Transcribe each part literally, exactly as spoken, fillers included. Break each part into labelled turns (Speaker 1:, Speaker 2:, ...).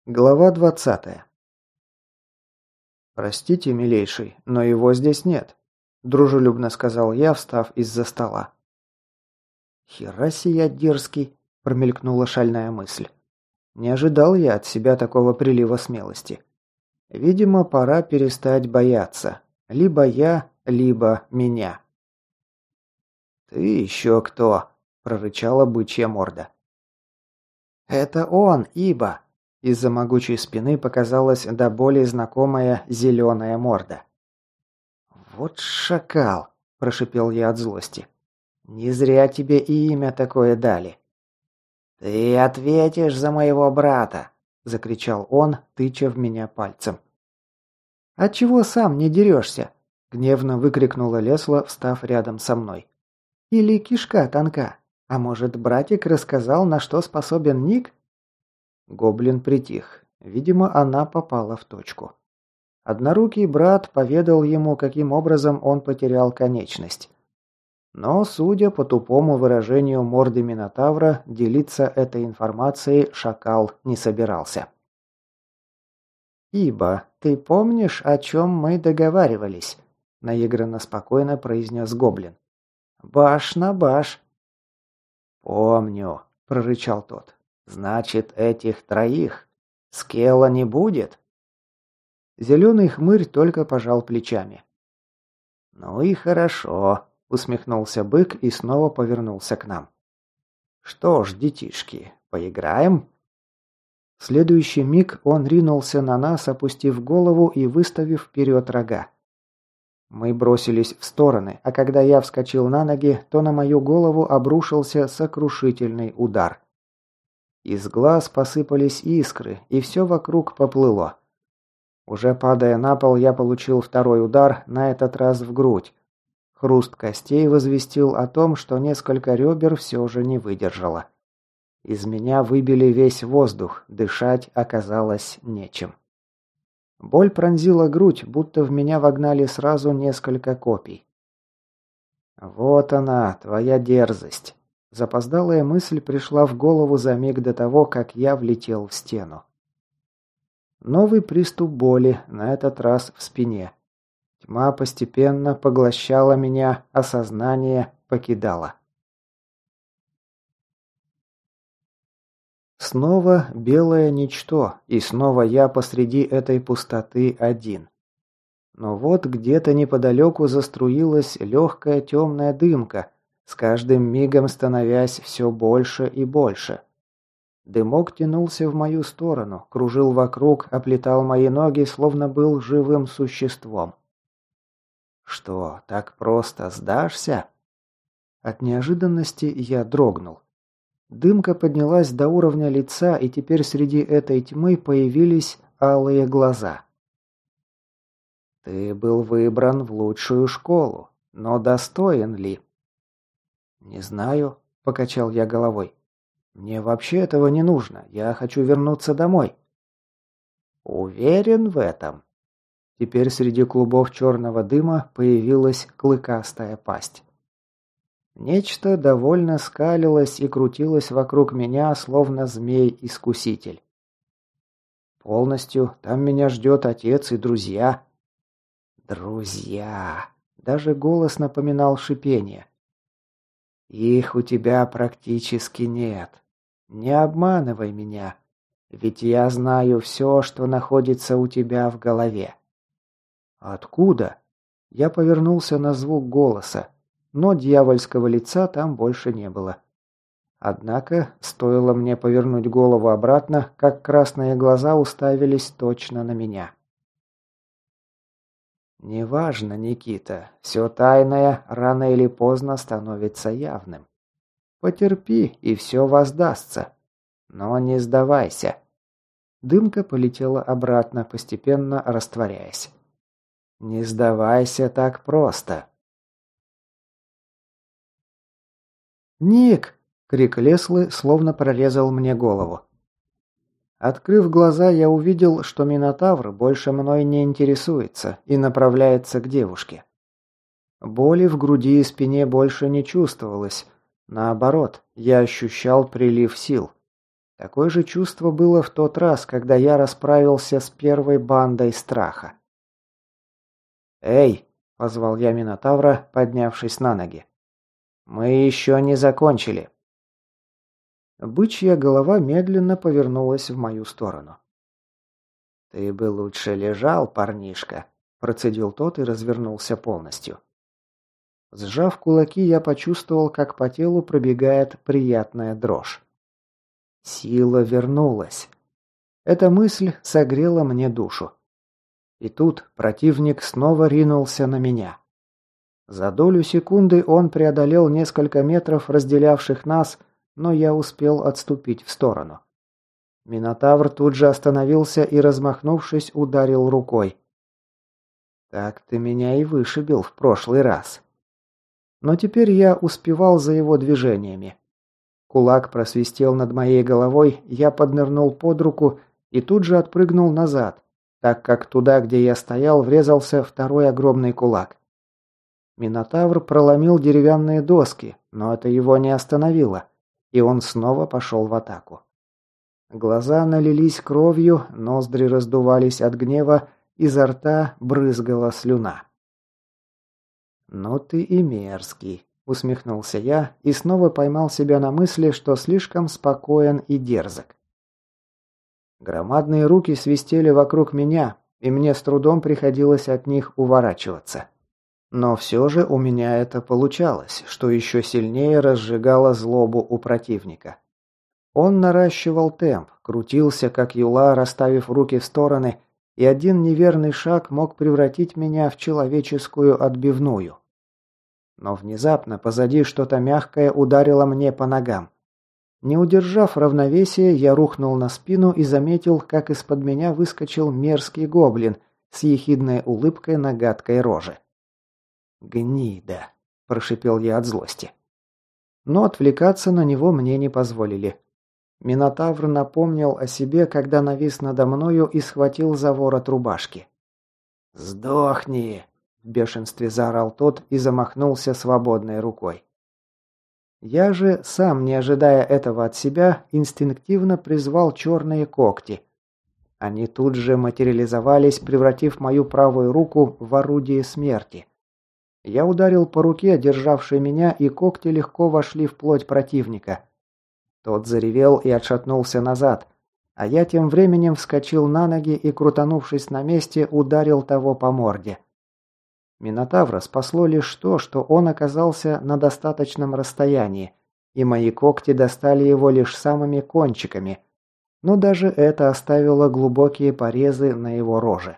Speaker 1: Глава двадцатая. «Простите, милейший, но его здесь нет», – дружелюбно сказал я, встав из-за стола. «Хераси я дерзкий», – промелькнула шальная мысль. Не ожидал я от себя такого прилива смелости. Видимо, пора перестать бояться. Либо я, либо меня. «Ты еще кто?» – прорычала бычья морда. «Это он, Иба!» Из-за могучей спины показалась до боли знакомая зеленая морда. «Вот шакал!» – прошипел я от злости. «Не зря тебе и имя такое дали». «Ты ответишь за моего брата!» – закричал он, тыча в меня пальцем. «А чего сам не дерешься?» – гневно выкрикнула Лесла, встав рядом со мной. «Или кишка тонка? А может, братик рассказал, на что способен Ник?» Гоблин притих. Видимо, она попала в точку. Однорукий брат поведал ему, каким образом он потерял конечность. Но, судя по тупому выражению морды Минотавра, делиться этой информацией шакал не собирался. «Ибо, ты помнишь, о чем мы договаривались?» – наигранно спокойно произнес гоблин. «Баш на баш». «Помню», – прорычал тот. «Значит, этих троих? Скелла не будет?» Зеленый хмырь только пожал плечами. «Ну и хорошо», – усмехнулся бык и снова повернулся к нам. «Что ж, детишки, поиграем?» В следующий миг он ринулся на нас, опустив голову и выставив вперед рога. Мы бросились в стороны, а когда я вскочил на ноги, то на мою голову обрушился сокрушительный удар. Из глаз посыпались искры, и все вокруг поплыло. Уже падая на пол, я получил второй удар, на этот раз в грудь. Хруст костей возвестил о том, что несколько ребер все же не выдержало. Из меня выбили весь воздух, дышать оказалось нечем. Боль пронзила грудь, будто в меня вогнали сразу несколько копий. «Вот она, твоя дерзость!» Запоздалая мысль пришла в голову за миг до того, как я влетел в стену. Новый приступ боли, на этот раз в спине. Тьма постепенно поглощала меня, а сознание покидало. Снова белое ничто, и снова я посреди этой пустоты один. Но вот где-то неподалеку заструилась легкая темная дымка, с каждым мигом становясь все больше и больше. Дымок тянулся в мою сторону, кружил вокруг, оплетал мои ноги, словно был живым существом. «Что, так просто сдашься?» От неожиданности я дрогнул. Дымка поднялась до уровня лица, и теперь среди этой тьмы появились алые глаза. «Ты был выбран в лучшую школу, но достоин ли?» «Не знаю», – покачал я головой. «Мне вообще этого не нужно. Я хочу вернуться домой». «Уверен в этом?» Теперь среди клубов черного дыма появилась клыкастая пасть. Нечто довольно скалилось и крутилось вокруг меня, словно змей-искуситель. «Полностью. Там меня ждет отец и друзья». «Друзья!» Даже голос напоминал шипение. «Их у тебя практически нет. Не обманывай меня, ведь я знаю все, что находится у тебя в голове». «Откуда?» Я повернулся на звук голоса, но дьявольского лица там больше не было. Однако, стоило мне повернуть голову обратно, как красные глаза уставились точно на меня. «Неважно, Никита, все тайное рано или поздно становится явным. Потерпи, и все воздастся. Но не сдавайся». Дымка полетела обратно, постепенно растворяясь. «Не сдавайся так просто». «Ник!» — крик Леслы словно прорезал мне голову. Открыв глаза, я увидел, что Минотавр больше мной не интересуется и направляется к девушке. Боли в груди и спине больше не чувствовалось. Наоборот, я ощущал прилив сил. Такое же чувство было в тот раз, когда я расправился с первой бандой страха. «Эй!» – позвал я Минотавра, поднявшись на ноги. «Мы еще не закончили». Бычья голова медленно повернулась в мою сторону. «Ты бы лучше лежал, парнишка», – процедил тот и развернулся полностью. Сжав кулаки, я почувствовал, как по телу пробегает приятная дрожь. Сила вернулась. Эта мысль согрела мне душу. И тут противник снова ринулся на меня. За долю секунды он преодолел несколько метров, разделявших нас, но я успел отступить в сторону. Минотавр тут же остановился и, размахнувшись, ударил рукой. «Так ты меня и вышибил в прошлый раз». Но теперь я успевал за его движениями. Кулак просвистел над моей головой, я поднырнул под руку и тут же отпрыгнул назад, так как туда, где я стоял, врезался второй огромный кулак. Минотавр проломил деревянные доски, но это его не остановило, и он снова пошел в атаку. Глаза налились кровью, ноздри раздувались от гнева, изо рта брызгала слюна. «Ну ты и мерзкий», — усмехнулся я и снова поймал себя на мысли, что слишком спокоен и дерзок. Громадные руки свистели вокруг меня, и мне с трудом приходилось от них уворачиваться. Но все же у меня это получалось, что еще сильнее разжигало злобу у противника. Он наращивал темп, крутился как юла, расставив руки в стороны, и один неверный шаг мог превратить меня в человеческую отбивную. Но внезапно позади что-то мягкое ударило мне по ногам. Не удержав равновесия, я рухнул на спину и заметил, как из-под меня выскочил мерзкий гоблин с ехидной улыбкой на гадкой роже. «Гнида!» – прошипел я от злости. Но отвлекаться на него мне не позволили. Минотавр напомнил о себе, когда навис надо мною и схватил за ворот рубашки. «Сдохни!» – в бешенстве заорал тот и замахнулся свободной рукой. Я же, сам не ожидая этого от себя, инстинктивно призвал черные когти. Они тут же материализовались, превратив мою правую руку в орудие смерти. Я ударил по руке, державшей меня, и когти легко вошли в плоть противника. Тот заревел и отшатнулся назад, а я тем временем вскочил на ноги и, крутанувшись на месте, ударил того по морде. Минотавра спасло лишь то, что он оказался на достаточном расстоянии, и мои когти достали его лишь самыми кончиками, но даже это оставило глубокие порезы на его роже.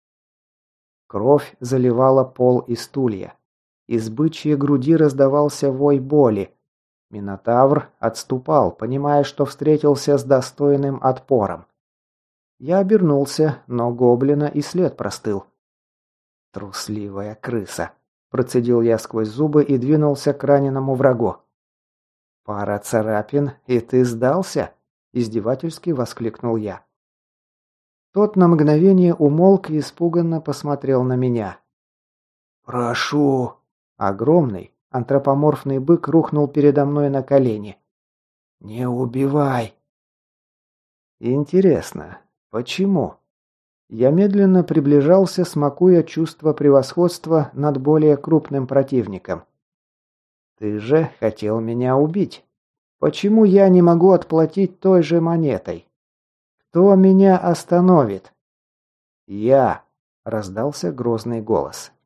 Speaker 1: Кровь заливала пол и стулья. Из бычьей груди раздавался вой боли. Минотавр отступал, понимая, что встретился с достойным отпором. Я обернулся, но гоблина и след простыл. «Трусливая крыса!» – процедил я сквозь зубы и двинулся к раненому врагу. «Пара царапин, и ты сдался?» – издевательски воскликнул я. Тот на мгновение умолк и испуганно посмотрел на меня. «Прошу!» Огромный, антропоморфный бык рухнул передо мной на колени. «Не убивай!» Интересно, почему? Я медленно приближался, смакуя чувство превосходства над более крупным противником. «Ты же хотел меня убить. Почему я не могу отплатить той же монетой? Кто меня остановит?» «Я!» – раздался грозный голос.